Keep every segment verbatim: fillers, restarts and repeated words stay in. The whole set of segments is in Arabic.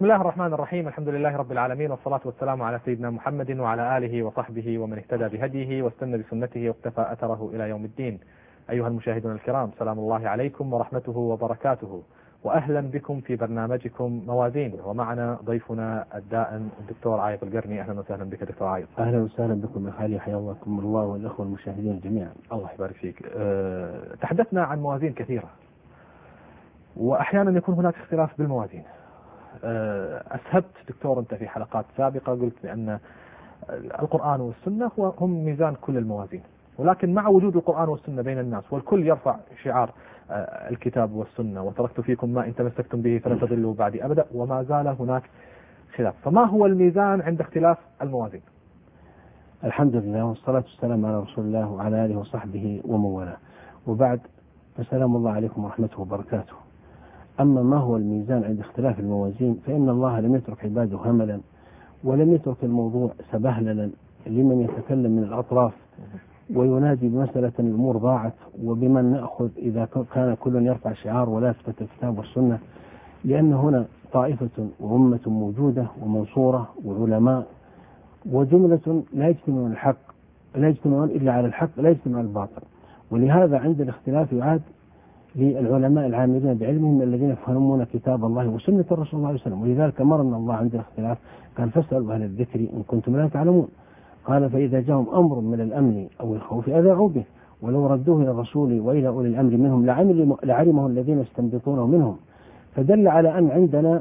بسم الله الرحمن الرحيم. الحمد لله رب العالمين، والصلاة والسلام على سيدنا محمد وعلى آله وصحبه ومن اهتدى بهديه واستنى بسنته واقتفى أثره إلى يوم الدين. أيها المشاهدون الكرام، سلام الله عليكم ورحمته وبركاته، وأهلا بكم في برنامجكم موازين. ومعنا ضيفنا الدائم الدكتور عايض القرني. أهلا وسهلا بك دكتور عايض. أهلا وسهلا بكم يا خالي، حياكم الله والأخوة المشاهدين جميعا. الله يبارك فيك. أه تحدثنا عن موازين كثيرة، وأحيانا يكون هناك اختلاف بالموازين. أسهبت دكتور أنت في حلقات سابقة، قلت بأن القرآن والسنة هم ميزان كل الموازين، ولكن مع وجود القرآن والسنة بين الناس والكل يرفع شعار الكتاب والسنة وتركت فيكم ما إن تمسكتم به فلن تضلوا بعدي أبدا، وما زال هناك خلاف. فما هو الميزان عند اختلاف الموازين؟ الحمد لله والصلاة والسلام على رسول الله وعلى آله وصحبه ومن والاه، وبعد، فسلام الله عليكم ورحمته وبركاته. أما ما هو الميزان عند اختلاف الموازين، فإن الله لم يترك عباده هملا، ولم يترك الموضوع سبهللا لمن يتكلم من الأطراف وينادي بمسألة الأمور ضاعت وبمن نأخذ إذا كان كل يرفع شعار ولا يثبت الكتاب والسنة، لأن هنا طائفة وأمة موجودة ومنصورة وعلماء وجملة لا يجتمعون الحق لا يجتمعون إلا على الحق، لا يجتمع الباطل. ولهذا عند الاختلاف يعاد للعلماء العاملين بعلمهم الذين يفهمون كتاب الله وسنة الرسول صلى الله عليه وسلم. ولذلك أمرنا الله عند الاختلاف قال فاسألوا أهل الذكر إن كنتم لا تعلمون. قال فإذا جاءهم أمر من الأمن أو الخوف أذاعوا به ولو ردوه إلى الرسول وإلى أولي الأمر منهم لعلمه الذين يستنبطونه منهم. فدل على أن عندنا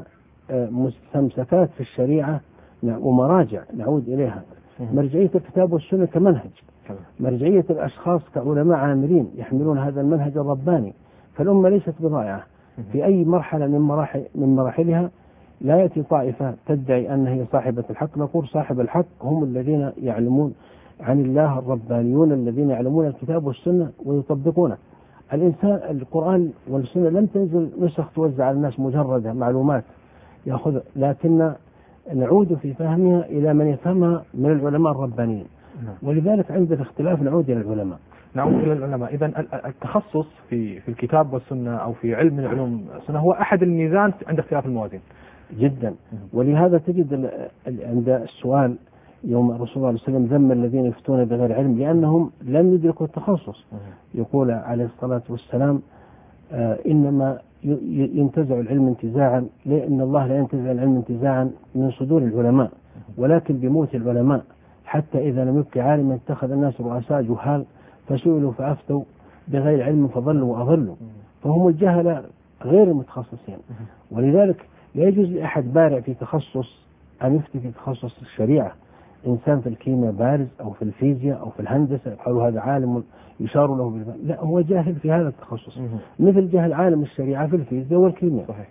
مستمسكات في الشريعة ومراجع نعود إليها، مرجعية الكتاب والسنة كمنهج، مرجعية الأشخاص كعلماء عاملين يحملون هذا المنهج الرباني. فالأمة ليست بضائعة في أي مرحلة من مراحل من مراحلها. لا يأتي طائفة تدعي أنها هي صاحبة الحق، نقول صاحب الحق هم الذين يعلمون عن الله الربانيون الذين يعلمون الكتاب والسنة ويطبقونه. الإنسان القرآن والسنة لم تنزل نسخ توزع على الناس مجرد معلومات يأخذ، لكن نعود في فهمها إلى من يفهمها من العلماء الربانيين. ولذلك عند الاختلاف نعود إلى العلماء. نعود إلى العلماء. إذن التخصص في في الكتاب والسنة أو في علم من علوم السنة هو أحد الميزان عند اختلاف الموازين جدا. ولهذا تجد عند السؤال يوم الرسول صلى الله عليه وسلم ذم الذين يفتون بغير علم لأنهم لم يدركوا التخصص. يقول عليه الصلاة والسلام آه إنما ينتزع العلم انتزاعا، لأن الله لا ينتزع العلم انتزاعا من صدور العلماء ولكن بموت العلماء، حتى إذا لم يبق عالما اتخذ الناس رؤساء جهال فسئلوا فأفتوا بغير علم فضلوا وأضلوا. فهم الجهلة غير المتخصصين. ولذلك لا يجوز لأحد بارع في تخصص أن يفتي في تخصص الشريعة. إنسان في الكيمياء بارز أو في الفيزياء أو في الهندسة يقال هذا عالم يشار له بالفهم، لا، هو جاهل في هذا التخصص مثل جهل عالم الشريعة في الفيزياء والكيمياء. صحيح.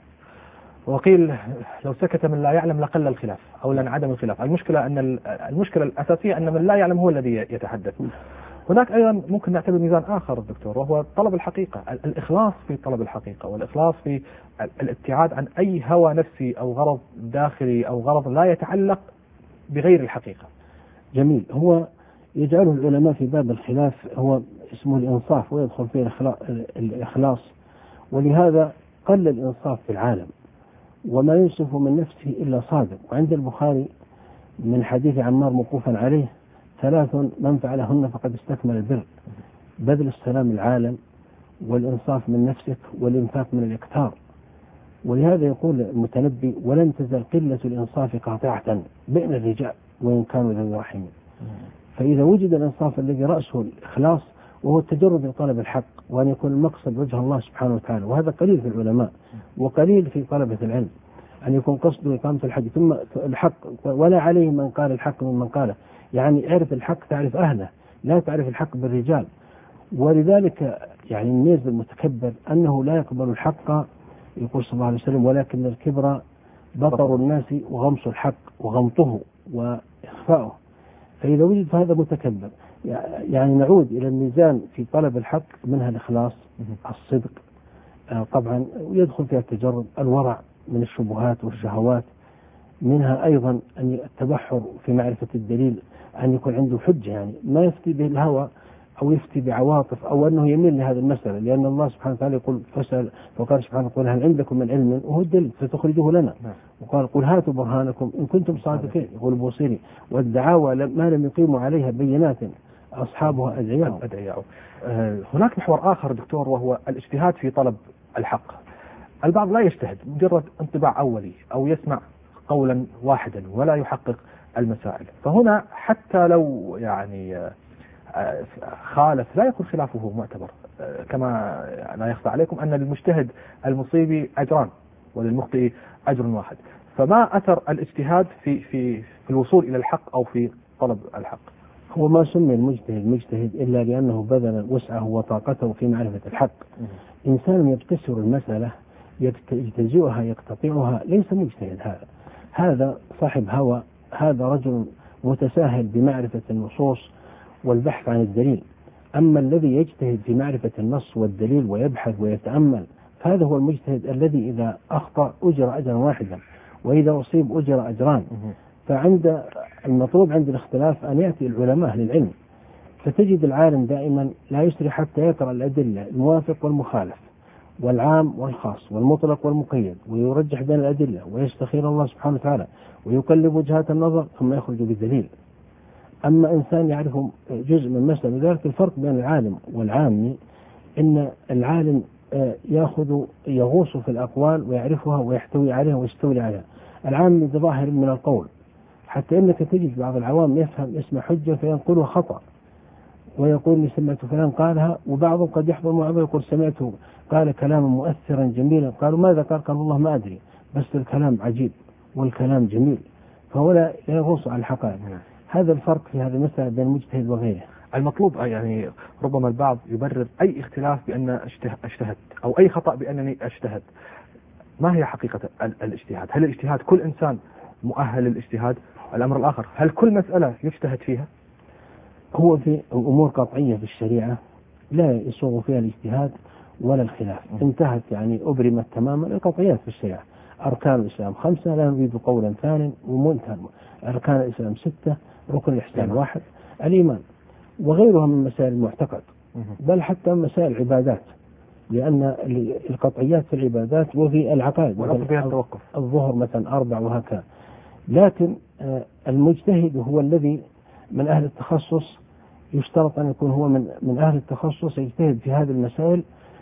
وقيل لو سكت من لا يعلم لقل الخلاف أو لانعدم الخلاف. المشكلة أن المشكلة الأساسية أن من لا يعلم هو الذي يتحدث. هناك أيضا ممكن نعتبر ميزان آخر دكتور، وهو طلب الحقيقة، الإخلاص في طلب الحقيقة، والإخلاص في الابتعاد عن أي هوى نفسي أو غرض داخلي أو غرض لا يتعلق بغير الحقيقة. جميل. هو يجعله العلماء في باب الخلاف هو اسمه الإنصاف، ويدخل فيه الإخلاص. ولهذا قل الإنصاف في العالم، وما ينصف من نفسه إلا صادق. وعند البخاري من حديث عمار موقوفا عليه ثلاث من فعلهن فقد استكمل البر: بذل السلام العالم، والإنصاف من نفسك، والإنفاق من الإكثار. ولهذا يقول المتنبي: ولن تزل قلة الإنصاف قاطعة بين الرجال وإن كانوا ذوي رحم. فإذا وجد الإنصاف الذي رأسه الإخلاص وهو التجرد لطلب الحق، وأن يكون المقصد وجه الله سبحانه وتعالى، وهذا قليل في العلماء وقليل في طلبة العلم، أن يكون قصده إقامة الحج ثم الحق، ولا عليه من قال الحق من قاله. يعني اعرف الحق تعرف أهله، لا تعرف الحق بالرجال. ولذلك يعني الميز المتكبر أنه لا يقبل الحق، يقول صلى الله عليه وسلم: ولكن الكبر بطر الناس وغمص الحق وغمطه وإخفاؤه. فإذا وجد فهذا متكبر. يعني نعود إلى الميزان في طلب الحق، منها الإخلاص، الصدق، طبعا يدخل فيها التجرد، الورع من الشبهات والشهوات، منها أيضا أن التبحر في معرفة الدليل، أن يكون عنده حجة، يعني ما يفتي به الهوى أو يفتي بعواطف أو أنه يميل لهذه المسألة، لأن الله سبحانه وتعالى يقول فسأل، وقال سبحانه وتعالى هل عندكم من علم وهو الدليل فتخرجوه لنا، وقال قل هاتوا برهانكم إن كنتم صادقين، يقول البوصيري والدعاوى ما لم يقيموا عليها بينات أصحابها أدعياء. أدعياء. آه هناك محور آخر دكتور، وهو الاجتهاد في طلب الحق. البعض لا يجتهد، مجرد انطباع أولي أو يسمع قولا واحدا ولا يحقق المسائل، فهنا حتى لو يعني خالف لا يكون خلافه معتبر، كما لا يخفى عليكم أن للمجتهد المصيب أجران وللمخطئ أجر واحد. فما أثر الاجتهاد في في في الوصول إلى الحق أو في طلب الحق؟ هو ما سمي المجتهد مجتهد إلا لأنه بذل وسعه وطاقته في معرفة الحق. إنسان يبتسر المسألة يجتزئها يقتطعها ليس مجتهد، هذا هذا صاحب هوى، هذا رجل متساهل بمعرفة النصوص والبحث عن الدليل. أما الذي يجتهد في معرفة النص والدليل ويبحث ويتأمل فهذا هو المجتهد الذي إذا أخطأ أجر أجرا واحدا وإذا أصيب أجر أجران. فعند المطلوب عند الاختلاف أن يأتي العلماء للعلم، فتجد العالم دائما لا يسري حتى يقرأ الأدلة الموافق والمخالف والعام والخاص والمطلق والمقيد ويرجح بين الأدلة ويستخير الله سبحانه وتعالى ويقلب وجهات النظر ثم يخرج بالدليل. أما إنسان يعرف جزء من مسألة، ذلك الفرق بين العالم والعامي إن العالم يأخذ يغوص في الأقوال ويعرفها ويحتوي عليها ويستولي عليها، العامي بظاهر من القول، حتى إنك تجد بعض العوام يفهم اسم حجة فينقله خطأ ويقول لي سمعت فلان قالها، وبعضهم قد يحضر معه يقول سمعته قال كلاما مؤثرا جميلا، قالوا ماذا قال؟ قال والله ما أدري بس الكلام عجيب والكلام جميل، فهو لا يغوص على الحقائق. هذا الفرق في هذه المسألة بين المجتهد وغيره. المطلوب يعني ربما البعض يبرر أي اختلاف بأن اجتهد أو أي خطأ بأنني اجتهد. ما هي حقيقة الاجتهاد؟ هل الاجتهاد كل إنسان مؤهل للاجتهاد؟ الأمر الآخر، هل كل مسألة يجتهد فيها؟ هو في أمور قطعية في الشريعة لا يسوغ فيها الاجتهاد ولا الخلاف، انتهت يعني أبرمت تماما القطعيات في الشريعة. أركان الإسلام خمسة لا نريد قولا ثاني ومنتهى. أركان الإسلام ستة، ركن الإحسان واحد، الإيمان، وغيرها من مسائل المعتقد، بل حتى مسائل العبادات، لأن القطعيات في العبادات وفي العقائد التوقف الظهر مثلا أربع وهكذا. لكن المجتهد هو الذي من أهل التخصص، يشترط أن يكون هو من من أهل التخصص يجتهد في هذه المسائل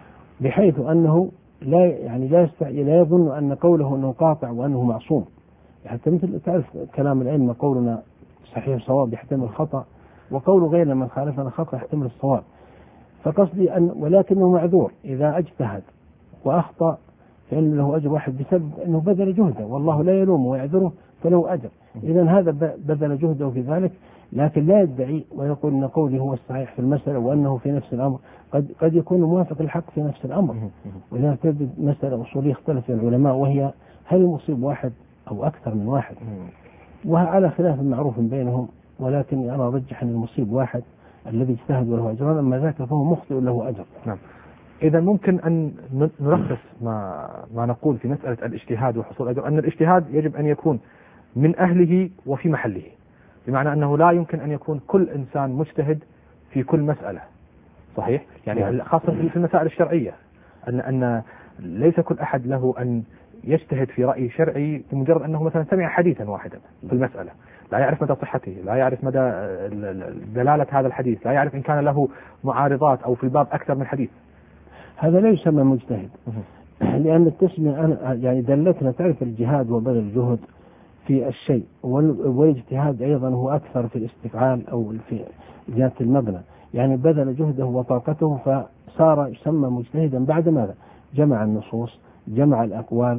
بحيث أنه لا يعني لا لا يظن أن قوله أنه قاطع وأنه معصوم. حتى مثل تعرف كلام العلم قولنا صحيح صواب يحتمل خطأ، وقول غيرنا من خالفنا خطأ يحتمل الصواب. فقصدي أن ولكنه معذور إذا اجتهد وأخطأ فإن له أجر واحد بسبب أنه بذل جهده، والله لا يلومه ويعذره فله أجر. إذا هذا بذل جهده في ذلك، لكن لا يدعي ويقول أن قولي هو الصحيح في المسألة وأنه في نفس الأمر قد قد يكون موافق الحق في نفس الأمر. وإذا تجد مسألة أصولية اختلف العلماء وهي هل المصيب واحد أو أكثر من واحد، وعلى خلاف معروف بينهم، ولكن أنا أرجح أن المصيب واحد الذي اجتهد وله أجران، أما ذاك فهو مخطئ له أجر. نعم. إذا ممكن أن نلخص ما ما نقول في مسألة الاجتهاد وحصول أجر، أن الاجتهاد يجب أن يكون من أهله وفي محله، بمعنى أنه لا يمكن أن يكون كل إنسان مجتهد في كل مسألة. صحيح؟ يعني خاصة في المسائل الشرعية، أن أن ليس كل أحد له أن يجتهد في رأي شرعي بمجرد أنه مثلا سمع حديثا واحدا في المسألة، لا يعرف مدى صحته، لا يعرف مدى دلالة هذا الحديث، لا يعرف إن كان له معارضات أو في الباب أكثر من حديث. هذا لا يسمى مجتهد، لأن التسمية أنا يعني دلتنا تعرف الجهاد وبذل الجهد في الشيء، والاجتهاد أيضا هو أكثر في الاستفعال أو في زيادة المبنى، يعني بذل جهده وطاقته فصار يسمى مجتهدا بعد ماذا؟ جمع النصوص، جمع الأقوال،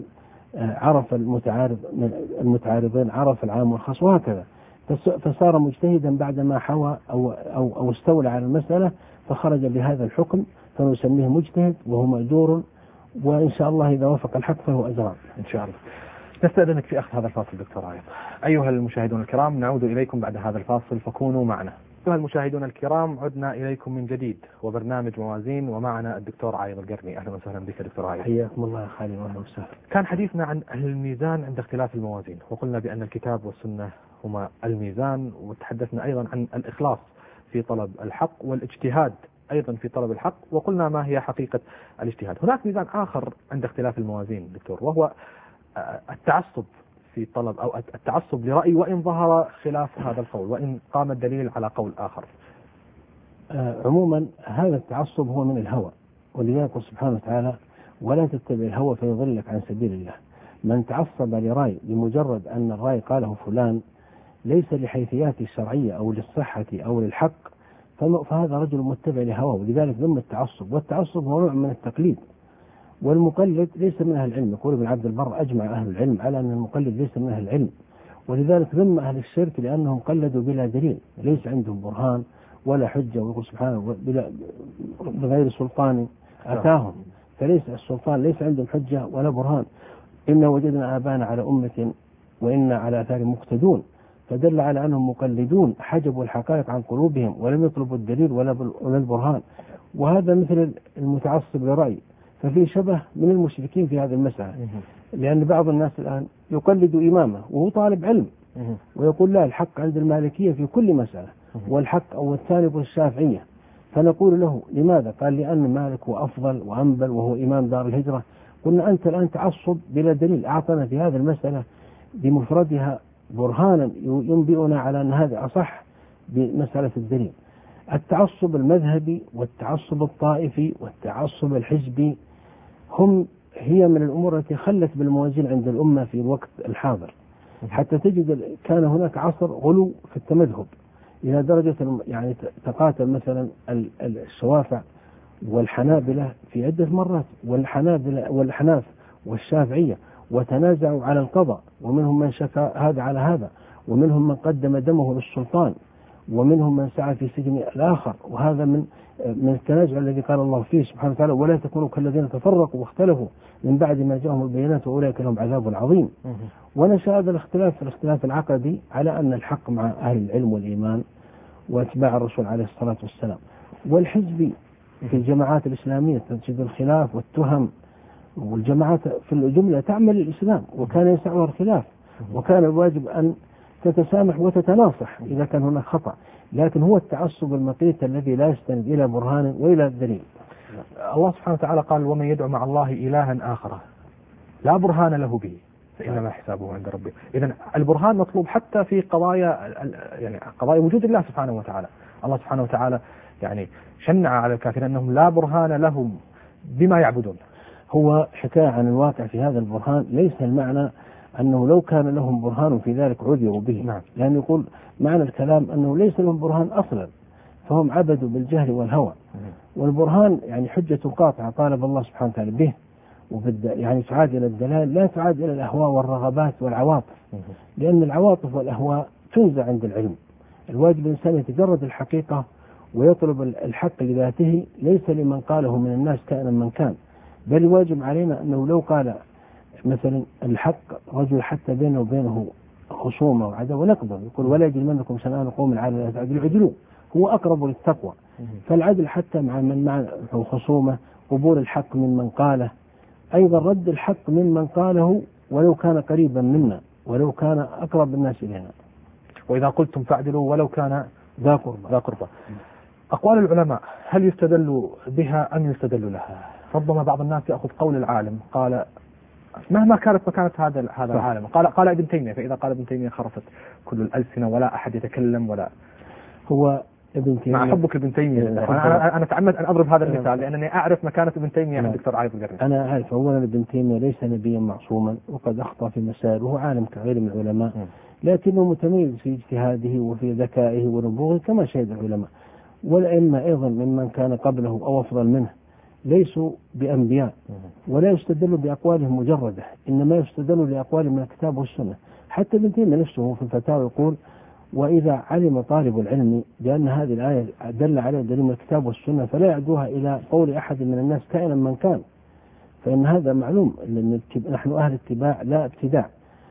عرف المتعارض المتعارضين، عرف العام والخاص وهكذا، فصار مجتهدا بعدما حوى أو, أو, أو استولى على المسألة فخرج بهذا الحكم، فنسميه مجتهد وهو مأجور، وإن شاء الله إذا وفق الحق فهو أجران إن شاء الله. نستأذنك في أخذ هذا الفاصل دكتور عايض. أيها المشاهدون الكرام، نعود إليكم بعد هذا الفاصل فكونوا معنا. أيها المشاهدون الكرام، عدنا إليكم من جديد وبرنامج موازين، ومعنا الدكتور عايض القرني. أهلا وسهلا بك دكتور عايض. حياكم الله يا خالد وأهلا وسهلا. كان حديثنا عن الميزان عند اختلاف الموازين، وقلنا بأن الكتاب والسنة هما الميزان، وتحدثنا أيضا عن الإخلاص في طلب الحق والاجتهاد أيضا في طلب الحق، وقلنا ما هي حقيقة الاجتهاد. هناك ميزان آخر عند اختلاف الموازين دكتور، وهو التعصب في طلب أو التعصب لرأي وإن ظهر خلاف هذا القول، وإن قام الدليل على قول آخر. عموما هذا التعصب هو من الهوى، ولذلك سبحانه وتعالى ولا تتبع الهوى فيضلك عن سبيل الله. من تعصب لرأي لمجرد أن الرأي قاله فلان ليس لحيثيات الشرعية أو للصحة أو للحق فهذا رجل متبع لهواه، ولذلك ذم التعصب. والتعصب هو نوع من التقليد، والمقلد ليس من أهل العلم. يقول ابن عبد البر أجمع أهل العلم على أن المقلد ليس من أهل العلم، ولذلك ذم أهل الشرك لأنهم قلدوا بلا دليل، ليس عندهم برهان ولا حجة، ويقول سبحانه بغير سلطان أتاهم، فليس السلطان ليس عندهم حجة ولا برهان. إنا وجدنا آبانا على أمة وإنا على آثار مقتدون، فدل على أنهم مقلدون حجبوا الحقائق عن قلوبهم ولم يطلبوا الدليل ولا البرهان. وهذا مثل المتعصب لرأي، ففي شبه من المشركين في هذه المسألة، لأن بعض الناس الآن يقلد إمامه وهو طالب علم ويقول لا الحق عند المالكية في كل مسألة، والحق أو الثاني الشافعية، فنقول له لماذا؟ قال لأن مالك هو أفضل وأنبل وهو إمام دار الهجرة. قلنا أنت الآن تعصب بلا دليل، أعطنا في هذه المسألة بمفردها برهانا ينبئنا على أن هذا أصح بمسألة الدليل. التعصب المذهبي والتعصب الطائفي والتعصب الحزبي هم هي من الأمور التي خلت بالموازين عند الأمة في الوقت الحاضر، حتى تجد كان هناك عصر غلو في التمذهب إلى درجة يعني تقاتل مثلا الشوافع والحنابلة في عدة مرات، والحنابلة والحناف والشافعية، وتنازعوا على القضاء، ومنهم من شكى هذا على هذا، ومنهم من قدم دمه للسلطان، ومنهم من سعى في سجن الآخر. وهذا من من التنازع الذي قال الله فيه سبحانه وتعالى ولا تكونوا كالذين تفرقوا واختلفوا من بعد ما جاءهم البينات وأولئك لهم عذاب عظيم. ونشأ هذا الاختلاف الاختلاف العقدي على أن الحق مع أهل العلم والإيمان واتباع الرسول عليه الصلاة والسلام. والحزبي في الجماعات الإسلامية تجد الخلاف والتهم، والجماعات في الجملة تعمل الإسلام، وكان يسعها الخلاف، وكان الواجب أن تتسامح وتتناصح إذا كان هناك خطأ، لكن هو التعصب المقيت الذي لا يستند إلى برهان وإلى دليل. الله سبحانه وتعالى قال ومن يدعو مع الله إلها آخر لا برهان له به فإنما حسابه عند ربه. إذن البرهان مطلوب حتى في قضايا يعني قضايا وجود الله سبحانه وتعالى. الله سبحانه وتعالى يعني شنع على الكافرين أنهم لا برهان لهم بما يعبدون. هو حكاية عن الواقع في هذا البرهان، ليس المعنى أنه لو كان لهم برهان في ذلك عذروا به، نعم. لأن يقول معنى الكلام أنه ليس لهم برهان أصلا، فهم عبدوا بالجهل والهوى. والبرهان يعني حجة قاطعة طالب الله سبحانه وتعالى به، وبد يعني تعاد إلى الدلال لا تعاد إلى الأهواء والرغبات والعواطف، لأن العواطف والأهواء تنزع عند العلم. الواجب الإنسان يتجرد الحقيقة ويطلب الحق لذاته، ليس لمن قاله من الناس كائنا من كان، بل واجب علينا أنه لو قال مثلا الحق رجل حتى بينه وبينه خصومة وعداوة نقبل، يقول ولا يجرمنكم شنآن قوم على لا تعدلوا اعدلوا، هو أقرب للتقوى. فالعدل حتى مع من معه خصومة، قبول الحق من من قاله، أيضا رد الحق من من قاله ولو كان قريبا منا ولو كان أقرب الناس إلينا. وإذا قلتم فاعدلوا ولو كان ذا قربى. ذا قربى. أقوال العلماء هل يستدل بها أم يستدل لها؟ ربما بعض الناس يأخذ قول العالم قال مهما كانت مكانة هذا هذا العالم، قال قال ابن تيمية، فإذا قال ابن تيمية خرفت كل الألسنة ولا أحد يتكلم ولا. هو ابن تيمية مع حبك ابن تيمية أنا أنا أتعمد أن أضرب هذا المثال لأنني أعرف مكانة ابن تيمية عند الدكتور عايض القرني. أنا أعرف أولا ابن تيمية ليس نبيا معصوما، وقد أخطأ في مسائل، وهو عالم كغيره من العلماء، لكنه متميز في اجتهاده وفي ذكائه ونبوغه كما شهد العلماء. والأئمة أيضا ممن كان قبله أو أفضل منه ليسوا بأنبياء، ولا يستدل بأقوالهم مجردة، إنما يستدل لأقوالهم من الكتاب والسنة. حتى ابن تيمية نفسه في الفتاوى يقول وإذا علم طالب العلم بأن هذه الآية دل على دليل من الكتاب والسنة فلا يعدوها إلى قول أحد من الناس كائنا من كان، فإن هذا معلوم، لأن نحن أهل اتباع لا ابتداع،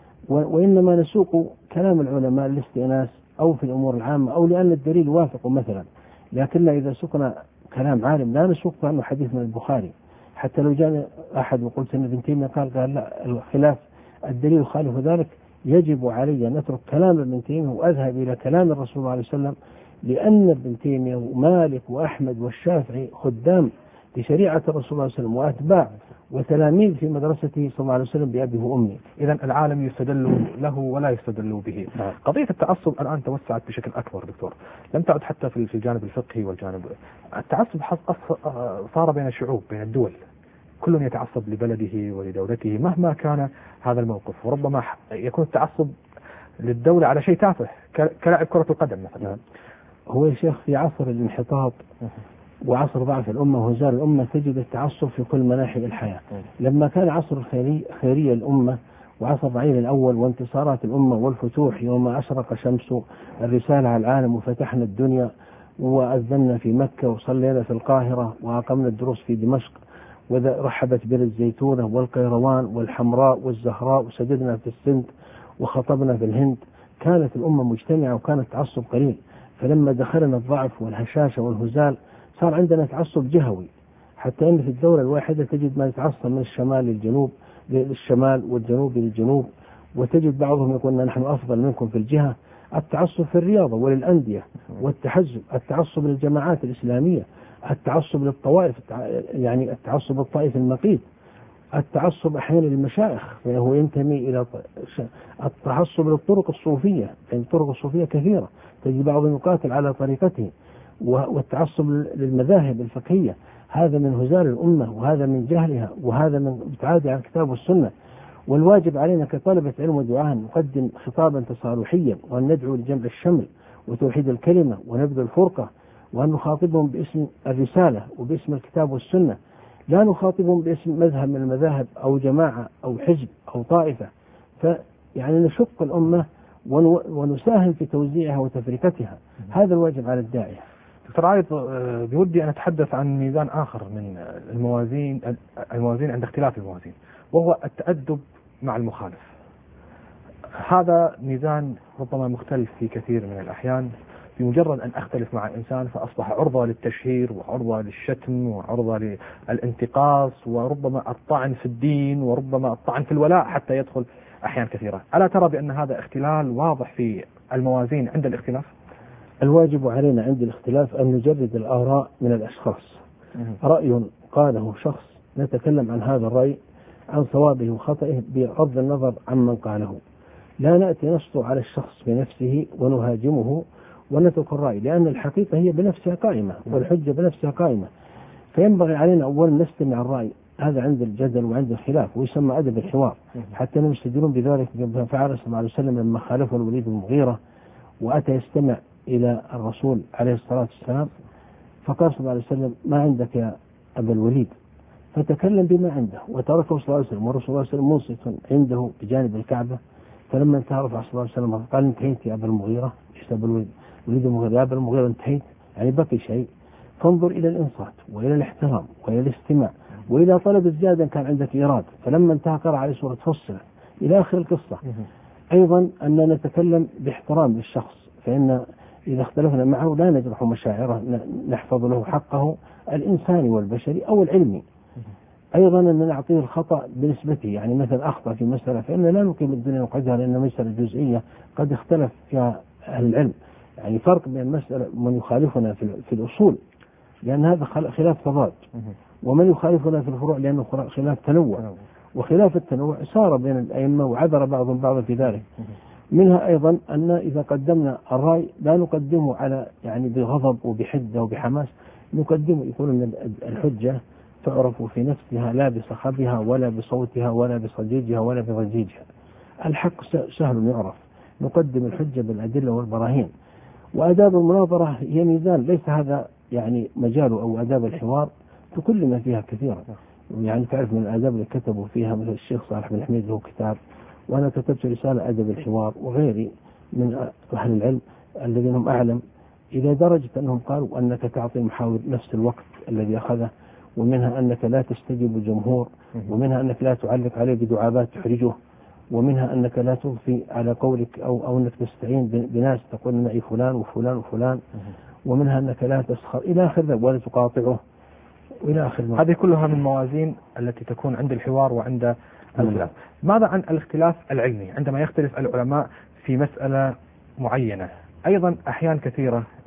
وإنما نسوق كلام العلماء للاستئناس أو في الأمور العامة أو لأن الدليل وافق مثلا. لكن إذا سقنا كلام عالم لا نسوق عنه حديث من البخاري، حتى لو جاء أحد وقلت أن ابن تيمية قال قال لا الخلاف الدليل يخالف ذلك، يجب علي أن أترك كلام ابن تيمية وأذهب إلى كلام الرسول صلى الله عليه وسلم لأن ابن تيمية ومالك وأحمد والشافعي خدام لشريعة الرسول صلى الله عليه وسلم وأتباع وتلاميذ في مدرسته صلى الله عليه وسلم بأبي وأمي. إذا العالم يستدل له ولا يستدل به. نعم. قضية التعصب الآن توسعت بشكل أكبر دكتور، لم تعد حتى في الجانب الفقهي والجانب التعصب صار بين الشعوب بين الدول، كل يتعصب لبلده ولدولته مهما كان هذا الموقف، وربما يكون التعصب للدولة على شيء تافه كلاعب كرة القدم مثلا. نعم. هو يا شيخ في عصر الانحطاط وعصر ضعف الأمة وهزار الأمة تجد التعصب في كل مناحي الحياة. لما كان عصر الخيري خيرية الأمة وعصر ربيع الأول وانتصارات الأمة والفتوح يوم أشرق شمس الرسالة على العالم وفتحنا الدنيا وأذنا في مكة وصلينا في القاهرة وأقمنا الدروس في دمشق ورحبت بنا الزيتونة والقيروان والحمراء والزهراء وسجدنا في السند وخطبنا في الهند، كانت الأمة مجتمعة وكان التعصب قليل. فلما دخلنا الضعف والهشاشة والهزال صار عندنا تعصب جهوي، حتى أن في الدولة الواحدة تجد ما يتعصب من الشمال للجنوب للشمال والجنوب للجنوب، وتجد بعضهم يقول نحن أفضل منكم في الجهة. التعصب في الرياضة وللأندية والتحزب، التعصب للجماعات الإسلامية، التعصب للطوائف يعني التعصب الطائفي المقيت، التعصب أحيانا للمشايخ فهو ينتمي إلى التعصب للطرق الصوفية، يعني الطرق الصوفية كثيرة تجد بعضهم يقاتل على طريقته، والتعصب للمذاهب الفقهية، هذا من هزال الأمة وهذا من جهلها وهذا من ابتعاد عن الكتاب والسنة. والواجب علينا كطلبة علم ودعاء نقدم خطابا تصالحيا وأن ندعو لجمع الشمل وتوحيد الكلمة ونبذ الفرقة، وأن نخاطبهم باسم الرسالة وباسم الكتاب والسنة، لا نخاطبهم باسم مذهب من المذاهب أو جماعة أو حزب أو طائفة، فيعني نشق الأمة ونساهم في توزيعها وتفريقتها. هذا الواجب على الداعية. دكتور عايض، بودي أن أتحدث عن ميزان آخر من الموازين الموازين عند اختلاف الموازين، وهو التأدب مع المخالف. هذا ميزان ربما مختلف في كثير من الأحيان، بمجرد أن أختلف مع إنسان فأصبح عرضة للتشهير وعرضة للشتم وعرضة للانتقاص وربما الطعن في الدين وربما الطعن في الولاء حتى يدخل أحيان كثيرة. ألا ترى بأن هذا اختلال واضح في الموازين عند الاختلاف؟ الواجب علينا عند الاختلاف أن نجرد الآراء من الأشخاص. رأي قاله شخص نتكلم عن هذا الرأي عن صوابه وخطئه بغض النظر عمن قاله، لا نأتي نسطو على الشخص بنفسه ونهاجمه ونترك الرأي، لأن الحقيقة هي بنفسها قائمة والحجة بنفسها قائمة. فينبغي علينا أولا نستمع الرأي، هذا عند الجدل وعند الخلاف ويسمى أدب الحوار، حتى نستدلون بذلك بما فعل صلى الله عليه وسلم لما خالفه الوليد بن المغيرة وأتى يستمع إلى الرسول عليه الصلاة والسلام، فقال صلى الله عليه وسلم ما عندك يا أبا الوليد، فتكلم بما عنده وتركه صلى الله عليه وسلم، والرسول صلى الله عليه وسلم منصت عنده بجانب الكعبة. فلما انتهى رفع صلى الله عليه وسلم قال انتهيت يا أبا المغيرة، ايش أبا الوليد وليد المغيرة يا أبا المغيرة انتهيت، يعني بقي شيء. فانظر إلى الإنصات وإلى الاحترام وإلى الاستماع وإلى طلب الزيادة كان عندك إيراد. فلما انتهى قرأ عليه سورة فصلت إلى آخر القصة. أيضا أن نتكلم باحترام للشخص، فإن إذا اختلفنا معه لا نجرح مشاعره، نحفظ له حقه الإنساني والبشري أو العلمي. أيضا أن نعطيه الخطأ بنسبته، يعني مثلا أخطأ في مسألة فإن لا نقيم الدنيا وقدرها لأن مسألة جزئية قد اختلف فيها أهل العلم، يعني فرق بين مسألة من يخالفنا في الأصول لأن هذا خلاف تضاد، ومن يخالفنا في الفروع لأنه خلاف تنوع، وخلاف التنوع صار بين الأئمة وعبر بعضهم بعضا في ذلك. منها أيضا أن إذا قدمنا الرأي لا نقدمه على يعني بغضب وبحدة وبحماس، نقدمه يكون أن الحجة تعرف في نفسها لا بصخبها ولا بصوتها ولا بصديجها ولا بضجيجها. الحق سهل يعرف، نقدم الحجة بالأدلة والبراهين. وآداب المناظرة هي ميزان، ليس هذا يعني مجاله أو آداب الحوار تكلم فيها كثيرا، يعني تعرف من الآداب اللي كتبوا فيها مثل الشيخ صالح بن حميد له كتاب، وأنا كتبت رسالة أدب الحوار، وغيري من أهل العلم الذين هم أعلم إلى درجة أنهم قالوا أنك تعطي المحاور نفس الوقت الذي أخذه، ومنها أنك لا تستجيب الجمهور، ومنها أنك لا تعلق عليه بدعابات تحرجه، ومنها أنك لا تضفي على قولك أو, أو أنك تستعين بناس تقول معي فلان وفلان وفلان، ومنها أنك لا تسخر إلى آخر ولا تقاطعه وإلى آخر. هذه كلها من موازين التي تكون عند الحوار وعند الخلاف. ماذا عن الاختلاف العلمي عندما يختلف العلماء في مسألة معينة؟ أيضا أحيان كثيرة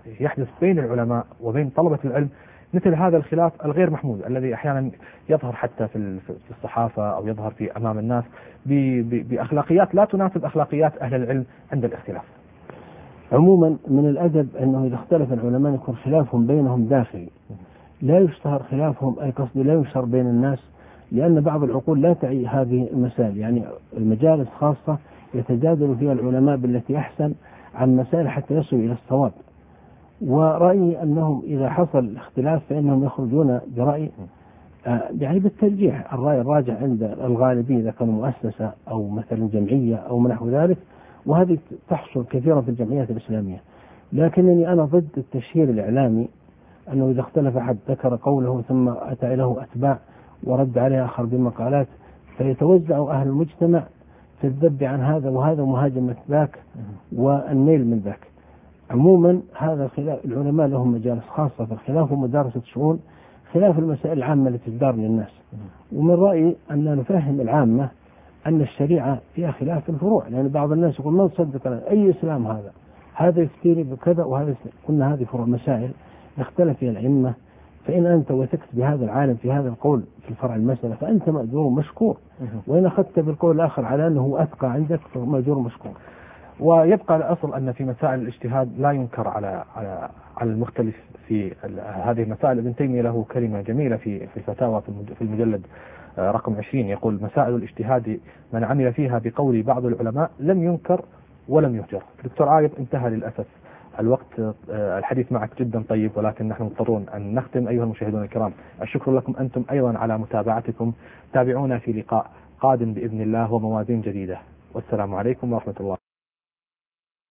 يحدث بين العلماء وبين طلبة العلم مثل هذا الخلاف الغير محمود الذي أحيانا يظهر حتى في في الصحافة أو يظهر في أمام الناس بأخلاقيات لا تناسب أخلاقيات أهل العلم عند الاختلاف. عموما من الأدب أنه إذا اختلف العلماء يكون خلافهم بينهم داخلي، لا يشتهر خلافهم، أي قصدي لا يشتهر بين الناس، لأن بعض العقول لا تعي هذه المسائل. يعني المجالس خاصة يتجادل فيها العلماء بالتي أحسن عن مسائل حتى يصلوا إلى الصواب. ورأيي أنهم إذا حصل اختلاف فإنهم يخرجون برأي يعني بالترجيح، الرأي الراجع عند الغالبية إذا كانوا مؤسسة أو مثلا جمعية أو ما نحو ذلك، وهذه تحصل كثيرا في الجمعيات الإسلامية. لكنني أنا ضد التشهير الإعلامي، أنه إذا اختلف أحد ذكر قوله ثم أتى له أتباع ورد عليه آخر بمقالات، فيتوزع أهل المجتمع في الذب عن هذا وهذا ومهاجمة ذاك والنيل من ذاك. عموما هذا خلاف، العلماء لهم مجالس خاصة في الخلاف ومدارسة شؤون خلاف المسائل العامة التي تدار للناس. ومن رأيي أن نفهم العامة أن الشريعة فيها خلاف في الفروع، لأن يعني بعض الناس يقول ما تصدق أي إسلام هذا هذا يفتري بكذا وهذا، قلنا هذه فروع مسائل اختلف فيها الأئمة، فإن أنت وثقت بهذا العالم في هذا القول في الفرع المسألة فأنت مأجور مشكور، وإن أخذت بالقول الآخر على أنه أتقى عندك فمأجور مشكور. ويبقى الأصل أن في مسائل الاجتهاد لا ينكر على على على المختلف في هذه المسائل. ابن تيمية له كلمة جميلة في في الفتاوى في المجلد رقم عشرين، يقول: مسائل الاجتهاد من عمل فيها بقول بعض العلماء لم ينكر ولم يهجر. دكتور عايض، انتهى للأسف الوقت. الحديث معك جدا طيب، ولكن نحن مضطرون أن نختم. أيها المشاهدون الكرام، الشكر لكم أنتم أيضا على متابعتكم. تابعونا في لقاء قادم بإذن الله وموازين جديدة، والسلام عليكم ورحمة الله.